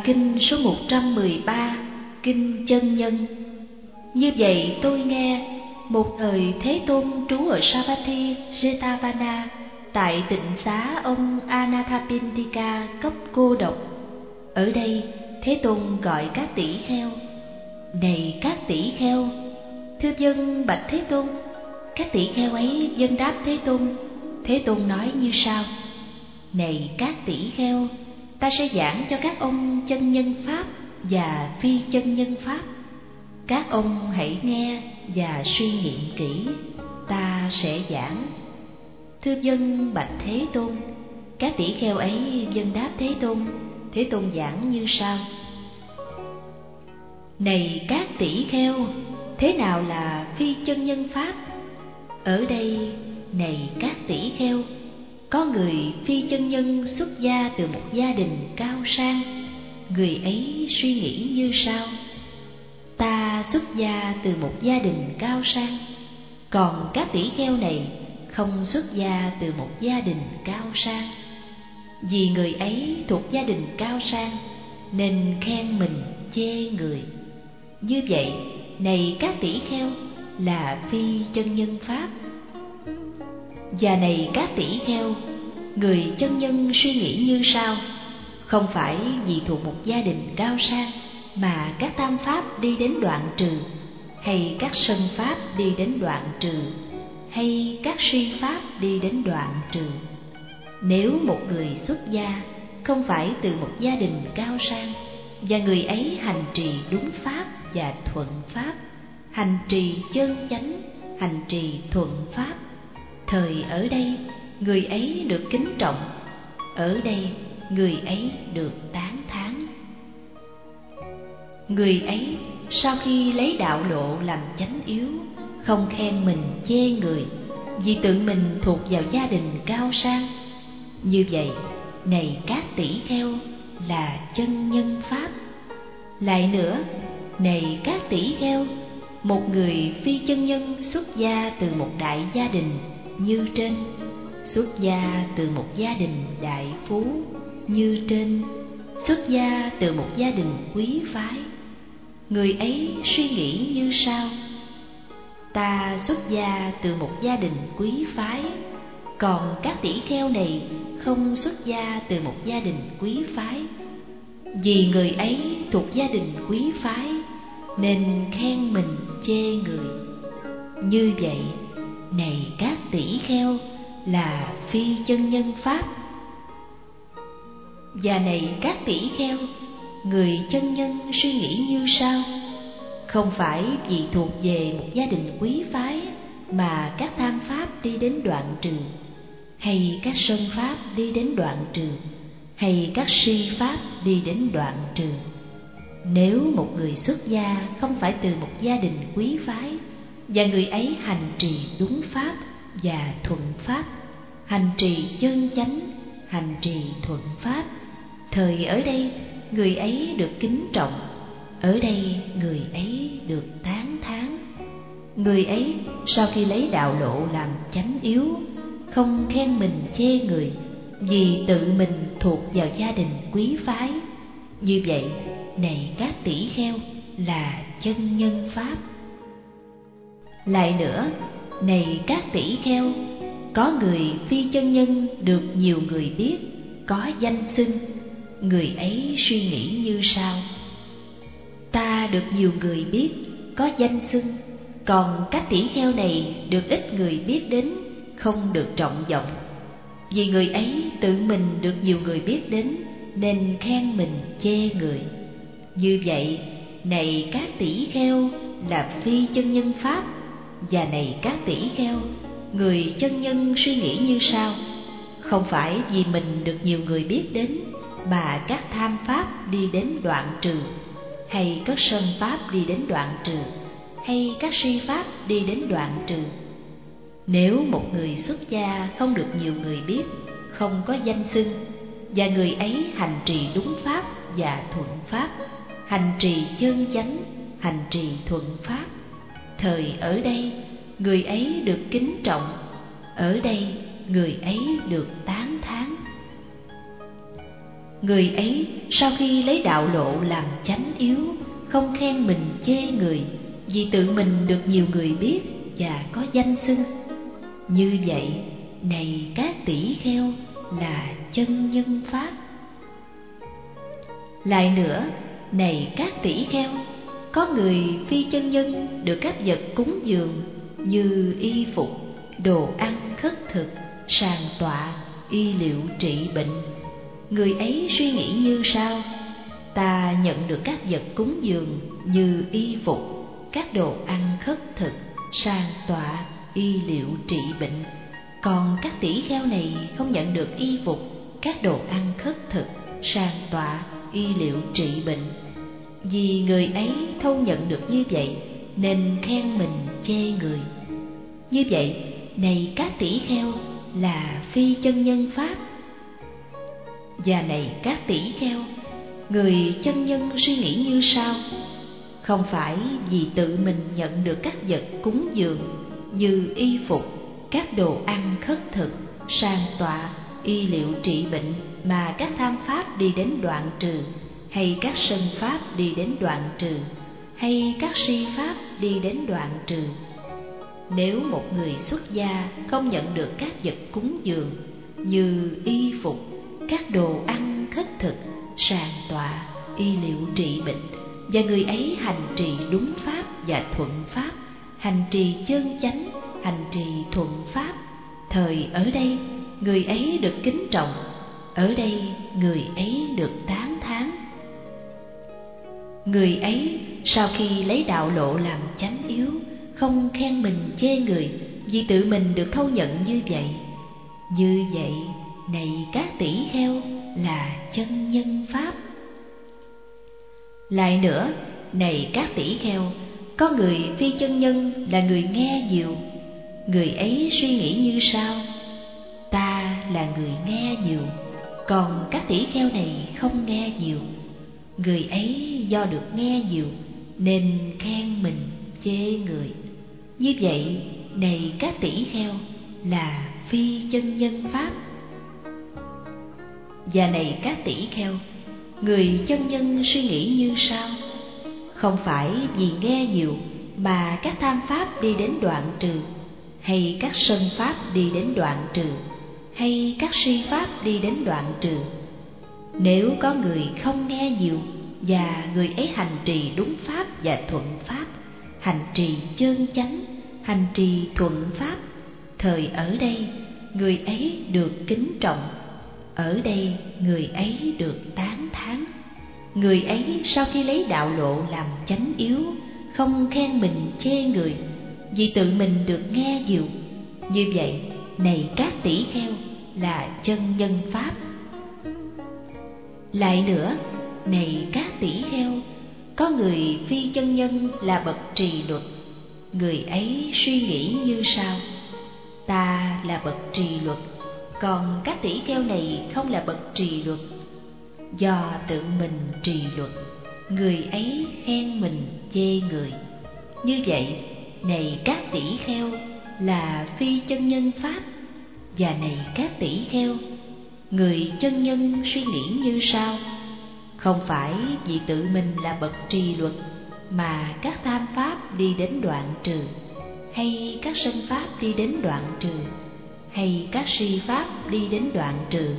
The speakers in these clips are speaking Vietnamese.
kinh số 113, Kinh Chân Nhân. Như vậy tôi nghe, một thời Thế Tôn trú ở Savatthi, Jetavana, tại tịnh xá ông Anathapindika cốc cô độc. Ở đây Thế Tôn gọi các tỷ kheo: này các tỷ kheo, thưa vâng bạch Thế Tôn. Các tỷ kheo ấy vâng đáp Thế Tôn. Thế Tôn nói như sau: này các tỷ kheo, ta sẽ giảng cho các ông chân nhân pháp và phi chân nhân pháp. Các ông hãy nghe và suy nghiệm kỹ, ta sẽ giảng. Thưa vâng bạch Thế Tôn. Các tỷ kheo ấy vâng đáp Thế Tôn. Thế Tôn giảng như sau: này các tỷ kheo, thế nào là phi chân nhân pháp? Ở đây, này các tỷ kheo, có người phi chân nhân xuất gia từ một gia đình cao sang. Người ấy suy nghĩ như sau: ta xuất gia từ một gia đình cao sang. Còn các tỷ kheo này không xuất gia từ một gia đình cao sang. Vì người ấy thuộc gia đình cao sang nên khen mình chê người. Như vậy, này các tỷ kheo, là phi chân nhân pháp. Và này các tỷ kheo, người chân nhân suy nghĩ như sau: không phải vì thuộc một gia đình cao sang mà các tam pháp đi đến đoạn trừ, hay các sân pháp đi đến đoạn trừ, hay các suy pháp đi đến đoạn trừ. Nếu một người xuất gia không phải từ một gia đình cao sang, và người ấy hành trì đúng pháp và thuận pháp, hành trì chân chánh, hành trì thuận pháp, thời ở đây người ấy được kính trọng, ở đây người ấy được tán thán. Người ấy sau khi lấy đạo lộ làm chánh yếu, không khen mình chê người, vì tự mình thuộc vào gia đình cao sang. Như vậy, này các tỷ kheo, là chân nhân pháp. Lại nữa, này các tỷ kheo, một người phi chân nhân xuất gia từ một đại gia đình như trên, xuất gia từ một gia đình đại phú như trên, xuất gia từ một gia đình quý phái. Người ấy suy nghĩ như sau: ta xuất gia từ một gia đình quý phái. Còn các tỷ kheo này không xuất gia từ một gia đình quý phái. Vì người ấy thuộc gia đình quý phái nên khen mình chê người. Như vậy, này các tỷ kheo, là phi chân nhân pháp. Và này các tỷ kheo, người chân nhân suy nghĩ như sau: không phải vì thuộc về một gia đình quý phái mà các tham pháp đi đến đoạn trừ, hay các sân pháp đi đến đoạn trừ, hay các si pháp đi đến đoạn trừ. Nếu một người xuất gia không phải từ một gia đình quý phái, và người ấy hành trì đúng pháp và thuận pháp, hành trì chân chánh, hành trì thuận pháp, thời ở đây người ấy được kính trọng, ở đây người ấy được tán thán. Người ấy sau khi lấy đạo lộ làm chánh yếu, không khen mình chê người, vì tự mình thuộc vào gia đình quý phái. Như vậy, này các tỷ kheo, là chân nhân pháp. Lại nữa, này các tỷ kheo, có người phi chân nhân được nhiều người biết, có danh xưng. Người ấy suy nghĩ như sau: ta được nhiều người biết, có danh xưng. Còn các tỷ kheo này được ít người biết đến, không được trọng vọng. Vì người ấy tự mình được nhiều người biết đến nên khen mình chê người. Như vậy, này các tỷ kheo, là phi chân nhân pháp. Và này các tỷ kheo, người chân nhân suy nghĩ như sau: không phải vì mình được nhiều người biết đến mà các tham pháp đi đến đoạn trừ, hay các sân pháp đi đến đoạn trừ, hay các si pháp đi đến đoạn trừ. Nếu một người xuất gia không được nhiều người biết, không có danh xưng, và người ấy hành trì đúng pháp và thuận pháp, hành trì chân chánh, hành trì thuận pháp, thời ở đây người ấy được kính trọng, ở đây người ấy được tán thán. Người ấy sau khi lấy đạo lộ làm chánh yếu, không khen mình chê người, vì tự mình được nhiều người biết và có danh xưng. Như vậy, này các tỷ kheo, là chân nhân pháp. Lại nữa, này các tỷ kheo, có người phi chân nhân được các vật cúng dường như y phục, đồ ăn khất thực, sàn tọa, y liệu trị bệnh. Người ấy suy nghĩ như sau: ta nhận được các vật cúng dường như y phục, các đồ ăn khất thực, sàn tọa, y liệu trị bệnh. Còn các tỷ kheo này không nhận được y phục, các đồ ăn khất thực, sàn tọa, y liệu trị bệnh. Vì người ấy thâu nhận được như vậy nên khen mình chê người. Như vậy, này các tỷ kheo, là phi chân nhân pháp. Và này các tỷ kheo, người chân nhân suy nghĩ như sau: không phải vì tự mình nhận được các vật cúng dường như y phục, các đồ ăn khất thực, sàn tọa, y liệu trị bệnh mà các tham pháp đi đến đoạn trừ, hay các sân pháp đi đến đoạn trừ, hay các si pháp đi đến đoạn trừ. Nếu một người xuất gia không nhận được các vật cúng dường như y phục, các đồ ăn khất thực, sàn tọa, y liệu trị bệnh, và người ấy hành trì đúng pháp và thuận pháp, hành trì chân chánh, hành trì thuận pháp, thời ở đây người ấy được kính trọng, ở đây người ấy được tán thán. Người ấy sau khi lấy đạo lộ làm chánh yếu, không khen mình chê người, vì tự mình được thâu nhận như vậy. Như vậy, này các tỷ kheo, là chân nhân pháp. Lại nữa, này các tỷ kheo, có người phi chân nhân là người nghe nhiều. Người ấy suy nghĩ như sau: ta là người nghe nhiều, còn các tỷ kheo này không nghe nhiều. Người ấy do được nghe nhiều nên khen mình chê người. Như vậy, này các tỷ kheo, là phi chân nhân pháp. Và này các tỷ kheo, người chân nhân suy nghĩ như sau: không phải vì nghe nhiều mà các tham pháp đi đến đoạn trừ, hay các sân pháp đi đến đoạn trừ, hay các si pháp đi đến đoạn trừ. Nếu có người không nghe nhiều và người ấy hành trì đúng pháp và thuận pháp, hành trì chân chánh, hành trì thuận pháp, thời ở đây người ấy được kính trọng, ở đây người ấy được tán thán. Người ấy sau khi lấy đạo lộ làm chánh yếu, không khen mình chê người, vì tự mình được nghe nhiều. Như vậy, này các tỷ kheo, là chân nhân pháp. Lại nữa, này các tỷ kheo, có người phi chân nhân là bậc trì luật. Người ấy suy nghĩ như sau: ta là bậc trì luật, còn các tỷ kheo này không là bậc trì luật. Do tự mình trì luật, người ấy khen mình chê người. Như vậy, này các tỷ kheo, là phi chân nhân pháp. Và này các tỷ kheo, người chân nhân suy nghĩ như sau: không phải vì tự mình là bậc trì luật mà các tham pháp đi đến đoạn trừ, hay các sân pháp đi đến đoạn trừ, hay các si pháp đi đến đoạn trừ.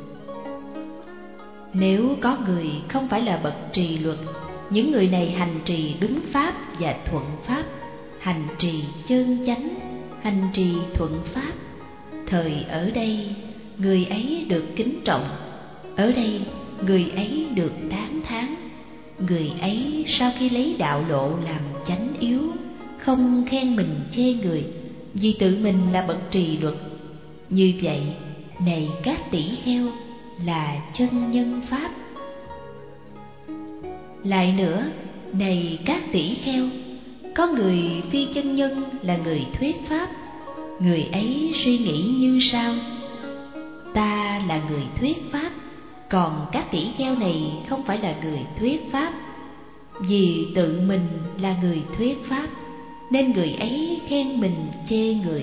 Nếu có người không phải là bậc trì luật, những người này hành trì đúng pháp và thuận pháp, hành trì chân chánh, hành trì thuận pháp, thời ở đây người ấy được kính trọng, ở đây người ấy được tán thán. Người ấy sau khi lấy đạo lộ làm chánh yếu, không khen mình chê người, vì tự mình là bậc trì luật. Như vậy, này các tỷ kheo, là chân nhân pháp. Lại nữa, này các tỷ kheo, có người phi chân nhân là người thuyết pháp. Người ấy suy nghĩ như sau: ta là người thuyết pháp, còn các tỷ kheo này không phải là người thuyết pháp. Vì tự mình là người thuyết pháp, nên người ấy khen mình chê người.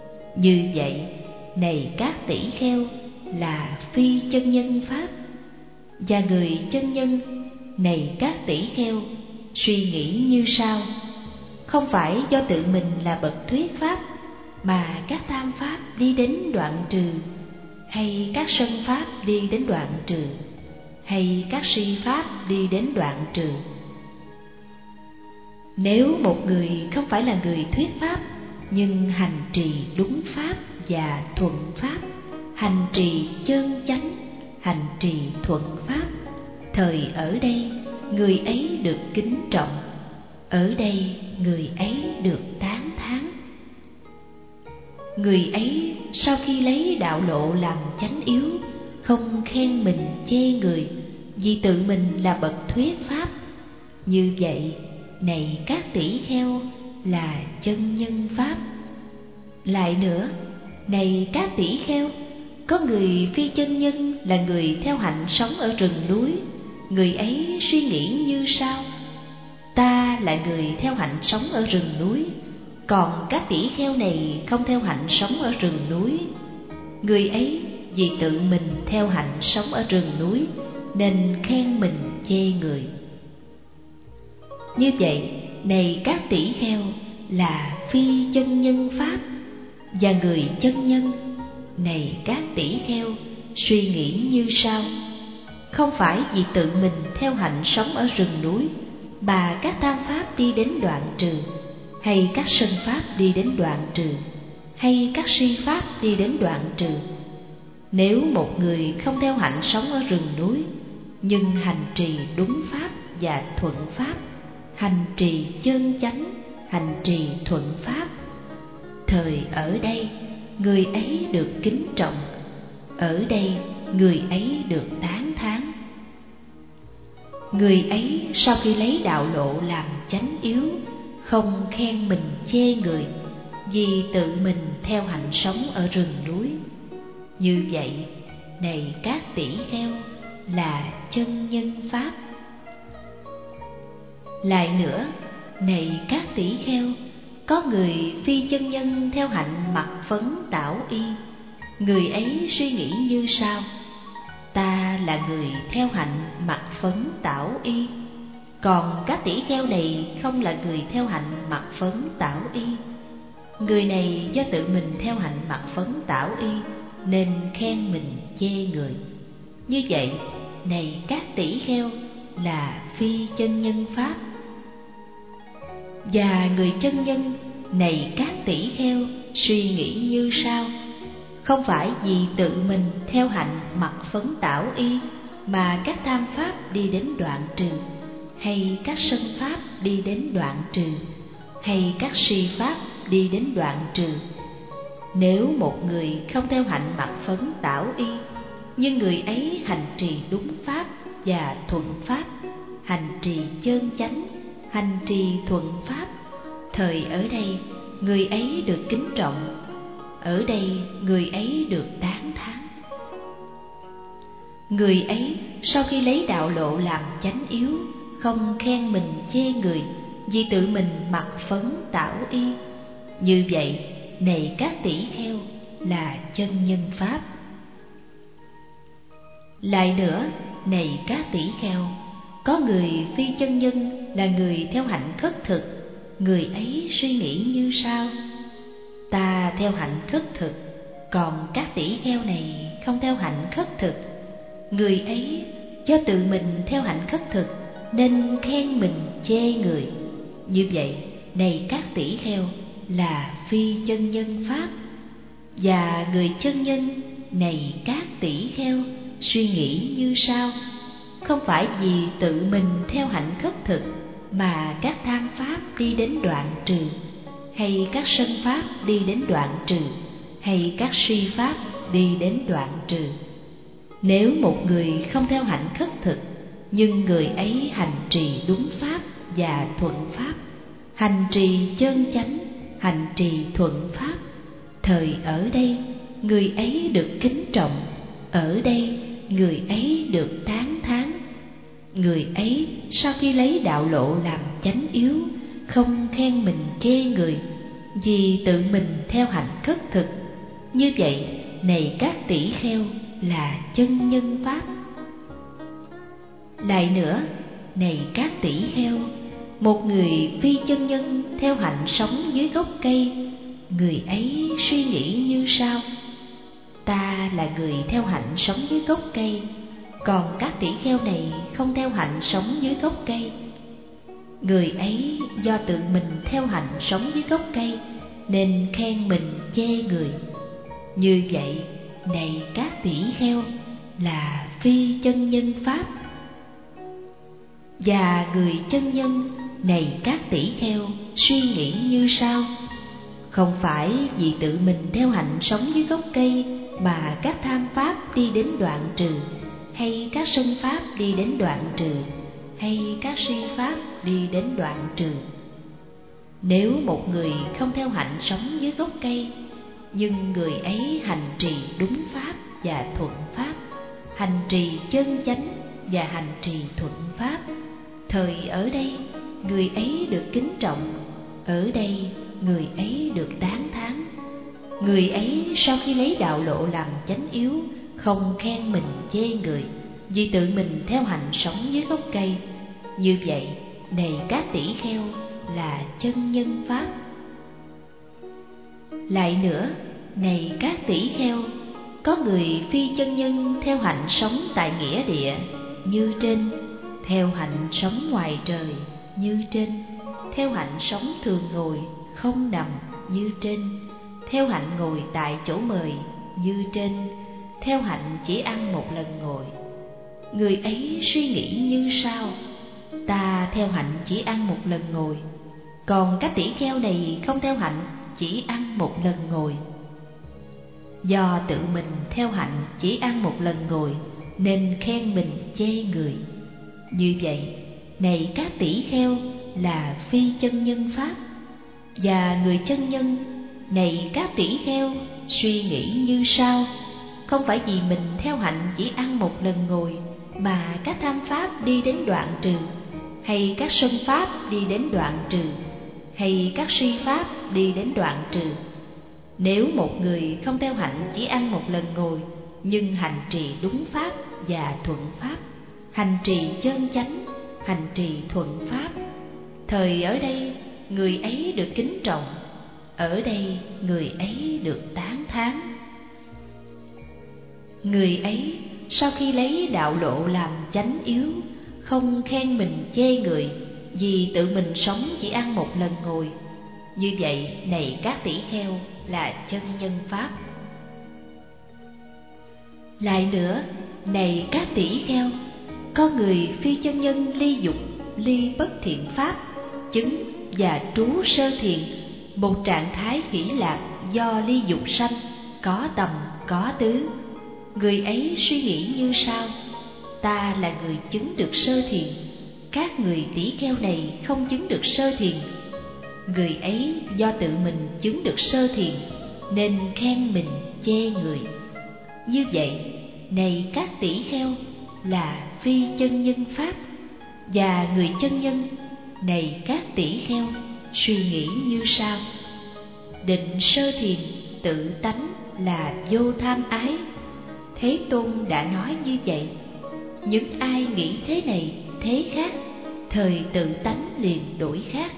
Như vậy, này các tỷ kheo, là phi chân nhân pháp. Và người chân nhân, này các tỷ kheo, suy nghĩ như sau: không phải do tự mình là bậc thuyết pháp mà các tham pháp đi đến đoạn trừ, hay các sân pháp đi đến đoạn trừ, hay các si pháp đi đến đoạn trừ. Nếu một người không phải là người thuyết pháp, nhưng hành trì đúng pháp và thuận pháp, hành trì chân chánh, hành trì thuận pháp, thời ở đây người ấy được kính trọng, ở đây người ấy được tán thán. Người ấy sau khi lấy đạo lộ làm chánh yếu, không khen mình chê người, vì tự mình là bậc thuyết pháp. Như vậy, này các tỷ kheo, là chân nhân pháp. Lại nữa, này các tỷ kheo, có người phi chân nhân là người theo hạnh sống ở rừng núi. Người ấy suy nghĩ như sau: ta là người theo hạnh sống ở rừng núi, còn các tỷ kheo này không theo hạnh sống ở rừng núi. Người ấy vì tự mình theo hạnh sống ở rừng núi nên khen mình chê người. Như vậy, này các tỷ kheo, là phi chân nhân pháp. Và người chân nhân, này các tỷ kheo, suy nghĩ như sau: không phải vì tự mình theo hạnh sống ở rừng núi mà các tham pháp đi đến đoạn trừ, hay các sân pháp đi đến đoạn trừ, hay các si pháp đi đến đoạn trừ. Nếu một người không theo hạnh sống ở rừng núi, nhưng hành trì đúng pháp và thuận pháp, hành trì chân chánh, hành trì thuận pháp, thời ở đây người ấy được kính trọng, ở đây người ấy được tán thán. Người ấy sau khi lấy đạo lộ làm chánh yếu, không khen mình chê người, vì tự mình theo hạnh sống ở rừng núi. Như vậy, này các tỷ kheo, là chân nhân pháp. Lại nữa, này các tỷ kheo, có người phi chân nhân theo hạnh mặc phấn tảo y. Người ấy suy nghĩ như sau: ta là người theo hạnh mặc phấn tảo y, còn các tỷ kheo này không là người theo hạnh mặc phấn tảo y. Người này do tự mình theo hạnh mặc phấn tảo y nên khen mình chê người. Như vậy, này các tỷ kheo, là phi chân nhân pháp. Và người chân nhân, này các tỷ kheo, suy nghĩ như sau: không phải vì tự mình theo hạnh mặc phấn tảo y mà các tham pháp đi đến đoạn trừ, hay các sân pháp đi đến đoạn trừ, hay các si pháp đi đến đoạn trừ. Nếu một người không theo hạnh mặc phấn tảo y, nhưng người ấy hành trì đúng pháp và thuận pháp, hành trì chân chánh, hành trì thuận pháp, thời ở đây người ấy được kính trọng, ở đây người ấy được tán thán. Người ấy sau khi lấy đạo lộ làm chánh yếu, không khen mình chê người, vì tự mình mặc phấn tảo y. Như vậy, này các tỷ kheo, là chân nhân pháp. Lại nữa, này các tỷ kheo, có người phi chân nhân là người theo hạnh khất thực. Người ấy suy nghĩ như sau: ta theo hạnh khất thực, còn các tỷ kheo này không theo hạnh khất thực. Người ấy do tự mình theo hạnh khất thực nên khen mình chê người. Như vậy, này các tỷ kheo, là phi chân nhân pháp. Và người chân nhân, này các tỷ kheo, suy nghĩ như sau: không phải vì tự mình theo hạnh khất thực mà các tham pháp đi đến đoạn trừ, hay các sân pháp đi đến đoạn trừ, hay các si pháp đi đến đoạn trừ. Nếu một người không theo hạnh khất thực, nhưng người ấy hành trì đúng pháp và thuận pháp, hành trì chân chánh, hành trì thuận pháp, thời ở đây người ấy được kính trọng, ở đây người ấy được tán thán. Người ấy sau khi lấy đạo lộ làm chánh yếu, không khen mình chê người, vì tự mình theo hạnh khất thực. Như vậy, này các tỷ kheo, là chân nhân pháp. Lại nữa, này các tỷ kheo, một người phi chân nhân theo hạnh sống dưới gốc cây, người ấy suy nghĩ như sau: ta là người theo hạnh sống dưới gốc cây, còn các tỷ kheo này không theo hạnh sống dưới gốc cây. Người ấy do tự mình theo hạnh sống dưới gốc cây nên khen mình chê người. Như vậy, này các tỷ kheo, là phi chân nhân pháp. Và người chân nhân, này các tỷ kheo, suy nghĩ như sau: không phải vì tự mình theo hạnh sống dưới gốc cây mà các tham pháp đi đến đoạn trừ, hay các sân pháp đi đến đoạn trừ, hay các si pháp đi đến đoạn trừ. Nếu một người không theo hạnh sống dưới gốc cây, nhưng người ấy hành trì đúng pháp và thuận pháp, hành trì chân chánh và hành trì thuận pháp, thời ở đây người ấy được kính trọng, ở đây người ấy được tán thán. Người ấy sau khi lấy đạo lộ làm chánh yếu, không khen mình chê người, vì tự mình theo hành sống dưới gốc cây. Như vậy, này các tỷ kheo, là chân nhân pháp. Lại nữa, này các tỷ kheo, có người phi chân nhân theo hạnh sống tại nghĩa địa như trên, theo hạnh sống ngoài trời như trên, theo hạnh sống thường ngồi không nằm như trên, theo hạnh ngồi tại chỗ mời như trên, theo hạnh chỉ ăn một lần ngồi. Người ấy suy nghĩ như sau: ta theo hạnh chỉ ăn một lần ngồi, còn các tỷ kheo này không theo hạnh chỉ ăn một lần ngồi. Do tự mình theo hạnh chỉ ăn một lần ngồi nên khen mình chê người. Như vậy, này các tỷ kheo, là phi chân nhân pháp. Và người chân nhân, này các tỷ kheo, suy nghĩ như sau: không phải vì mình theo hạnh chỉ ăn một lần ngồi mà các tham pháp đi đến đoạn trừ, hay các sân pháp đi đến đoạn trừ, hay các si pháp đi đến đoạn trừ. Nếu một người không theo hạnh chỉ ăn một lần ngồi, nhưng hành trì đúng pháp và thuận pháp, hành trì chân chánh, hành trì thuận pháp, thời ở đây người ấy được kính trọng, ở đây người ấy được tán thán. Người ấy sau khi lấy đạo lộ làm chánh yếu, không khen mình chê người, vì tự mình sống chỉ ăn một lần ngồi. Như vậy, này các tỷ kheo, là chân nhân pháp. Lại nữa, này các tỷ kheo, có người phi chân nhân ly dục, ly bất thiện pháp, chứng và trú sơ thiền, một trạng thái hỷ lạc do ly dục sanh, có tầm có tứ. Người ấy suy nghĩ như sau: ta là người chứng được sơ thiền, các người tỷ kheo này không chứng được sơ thiền. Người ấy do tự mình chứng được sơ thiền nên khen mình chê người. Như vậy, này các tỷ kheo, là phi chân nhân pháp. Và người chân nhân, này các tỷ kheo, suy nghĩ như sau: định sơ thiền tự tánh là vô tham ái. Thế Tôn đã nói như vậy. Những ai nghĩ thế này thế khác, thời tự tánh liền đổi khác.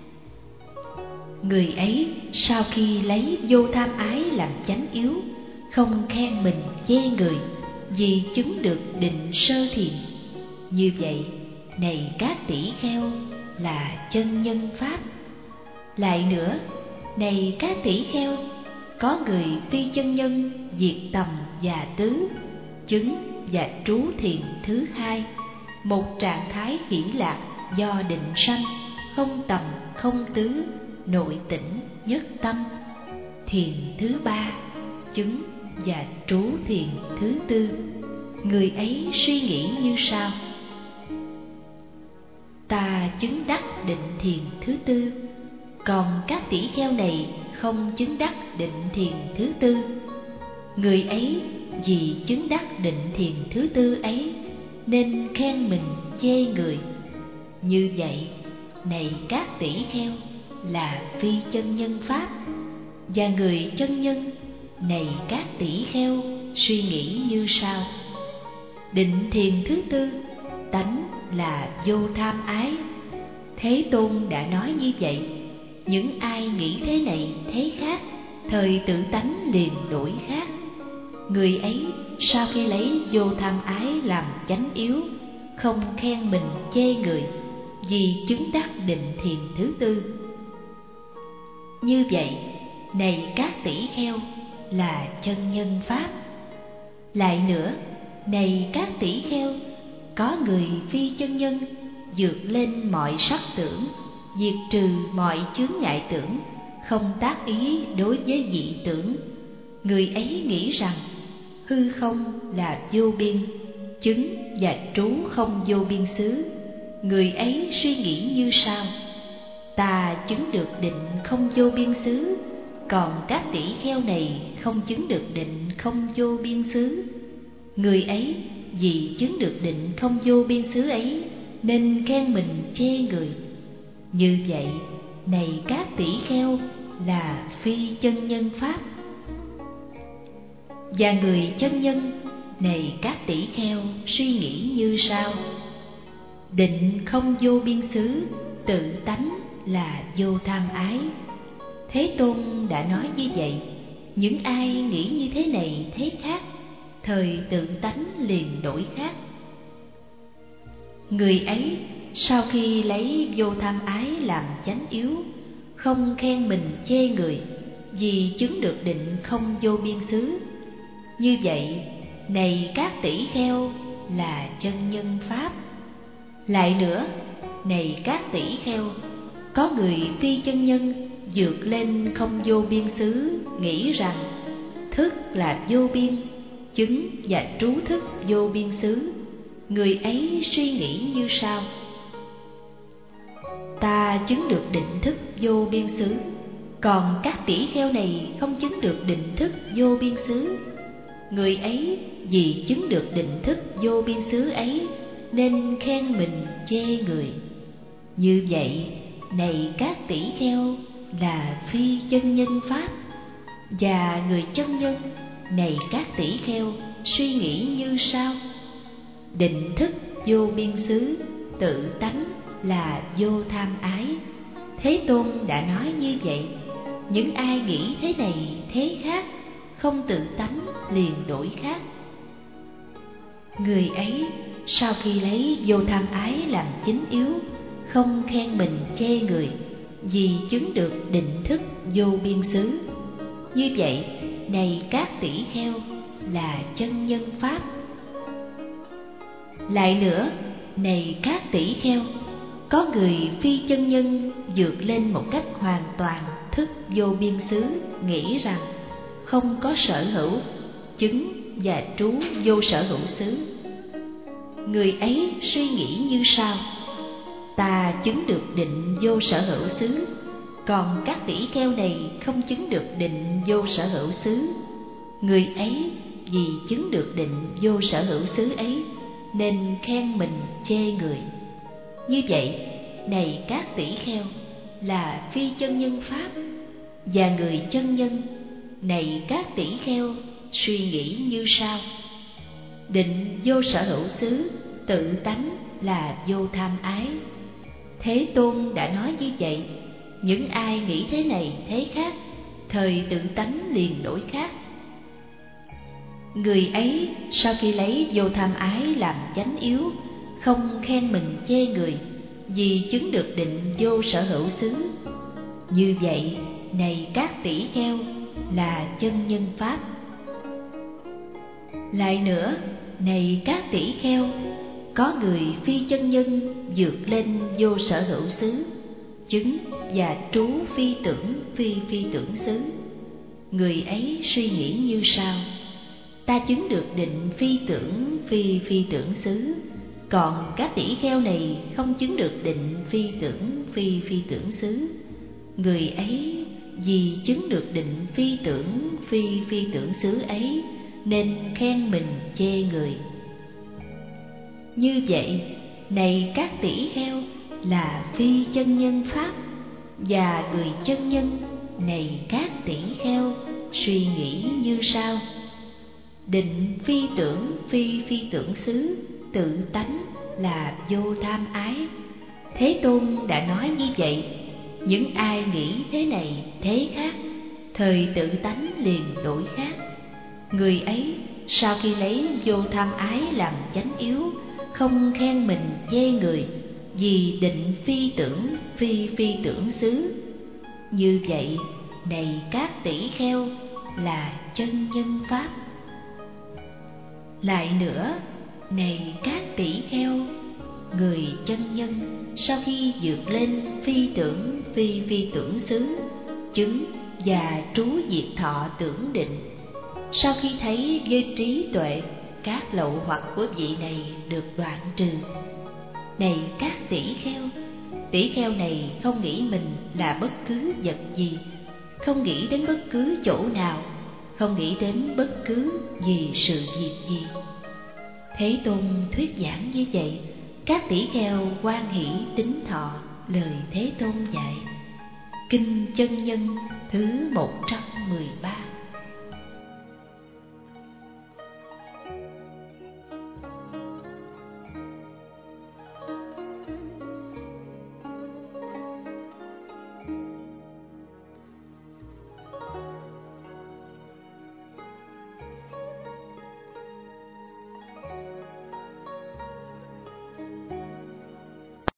Người ấy sau khi lấy vô tham ái làm chánh yếu, không khen mình chê người, vì chứng được định sơ thiền. Như vậy, này các tỷ kheo, là chân nhân pháp. Lại nữa, này các tỷ kheo, có người phi chân nhân diệt tầm và tứ, chứng và trú thiền thứ hai, một trạng thái hỷ lạc do định sanh, không tầm không tứ, nội tỉnh nhất tâm. Thiền thứ ba, chứng và trú thiền thứ tư. Người ấy suy nghĩ như sau: ta chứng đắc định thiền thứ tư, còn các tỷ kheo này không chứng đắc định thiền thứ tư. Người ấy vì chứng đắc định thiền thứ tư ấy nên khen mình chê người. Như vậy, này các tỷ kheo, là phi chân nhân pháp. Và người chân nhân, này các tỷ kheo, suy nghĩ như sau: định thiền thứ tư, tánh là vô tham ái. Thế Tôn đã nói như vậy. Những ai nghĩ thế này thế khác, thời tự tánh liền đổi khác. Người ấy sau khi lấy vô tham ái làm chánh yếu, không khen mình chê người, vì chứng đắc định thiền thứ tư. Như vậy, này các tỷ kheo, là chân nhân pháp. Lại nữa, này các tỷ kheo, có người phi chân nhân vượt lên mọi sắc tưởng, diệt trừ mọi chướng ngại tưởng, không tác ý đối với dị tưởng. Người ấy nghĩ rằng hư không là vô biên, chứng và trú không vô biên xứ. Người ấy suy nghĩ như sau: ta chứng được định không vô biên xứ, còn các tỷ kheo này không chứng được định không vô biên xứ. Người ấy vì chứng được định không vô biên xứ ấy nên khen mình chê người. Như vậy, này các tỷ kheo, là phi chân nhân pháp. Và người chân nhân, này các tỷ kheo, suy nghĩ như sau: định không vô biên xứ, tự tánh là vô tham ái. Thế Tôn đã nói như vậy. Những ai nghĩ như thế này thế khác, thời tự tánh liền đổi khác. Người ấy sau khi lấy vô tham ái làm chánh yếu, không khen mình chê người, vì chứng được định không vô biên xứ. Như vậy, này các tỷ kheo, là chân nhân pháp. Lại nữa, này các tỷ kheo, có người phi chân nhân vượt lên không vô biên xứ, nghĩ rằng thức là vô biên, chứng và trú thức vô biên xứ. Người ấy suy nghĩ như sau: ta chứng được định thức vô biên xứ, còn các tỷ kheo này không chứng được định thức vô biên xứ. Người ấy vì chứng được định thức vô biên xứ ấy nên khen mình chê người. Như vậy, này các tỷ kheo, là phi chân nhân pháp. Và người chân nhân, này các tỷ kheo, suy nghĩ như sau: định thức vô biên xứ, tự tánh là vô tham ái. Thế Tôn đã nói như vậy. Những ai nghĩ thế này thế khác, không tự tánh liền đổi khác. Người ấy sau khi lấy vô tham ái làm chính yếu, không khen mình chê người, vì chứng được định thức vô biên xứ. Như vậy, này các tỷ kheo, là chân nhân pháp. Lại nữa, này các tỷ kheo, có người phi chân nhân vượt lên một cách hoàn toàn thức vô biên xứ, nghĩ rằng không có sở hữu, chứng và trú vô sở hữu xứ. Người ấy suy nghĩ như sau: ta chứng được định vô sở hữu xứ, còn các tỷ kheo này không chứng được định vô sở hữu xứ. Người ấy vì chứng được định vô sở hữu xứ ấy nên khen mình chê người. Như vậy, này các tỷ kheo, là phi chân nhân pháp. Và người chân nhân, này các tỷ kheo, suy nghĩ như sau: định vô sở hữu xứ, tự tánh là vô tham ái. Thế Tôn đã nói như vậy. Những ai nghĩ thế này thế khác, thời tự tánh liền đổi khác. Người ấy sau khi lấy vô tham ái làm chánh yếu, không khen mình chê người, vì chứng được định vô sở hữu xứ. Như vậy, này các tỷ kheo, là chân nhân pháp. Lại nữa, này các tỷ kheo, có người phi chân nhân vượt lên vô sở hữu xứ, chứng và trú phi tưởng xứ. Người ấy suy nghĩ như sau: ta chứng được định phi tưởng xứ, còn các tỷ kheo này không chứng được định phi tưởng xứ. Người ấy vì chứng được định phi tưởng xứ ấy nên khen mình chê người. Như vậy, này các tỷ kheo, là phi chân nhân pháp. Và người chân nhân, này các tỷ kheo, suy nghĩ như sau: định phi tưởng xứ, tự tánh là vô tham ái. Thế Tôn đã nói như vậy, những ai nghĩ thế này thế khác, thời tự tánh liền đổi khác. Người ấy sau khi lấy vô tham ái làm chánh yếu, không khen mình chê người, vì định phi tưởng phi tưởng xứ. Như vậy này các tỷ kheo là chân nhân pháp. Lại nữa, này các tỷ kheo, người chân nhân sau khi vượt lên phi tưởng phi tưởng xứ, chứng và trú diệt thọ tưởng định, sau khi thấy với trí tuệ các lậu hoặc của vị này được đoạn trừ. Này các tỷ kheo này không nghĩ mình là bất cứ vật gì, không nghĩ đến bất cứ chỗ nào, không nghĩ đến bất cứ vì sự việc gì. Thế Tôn thuyết giảng như vậy, các tỷ kheo hoan hỷ tín thọ lời Thế Tôn dạy. Kinh Chân Nhân thứ 113.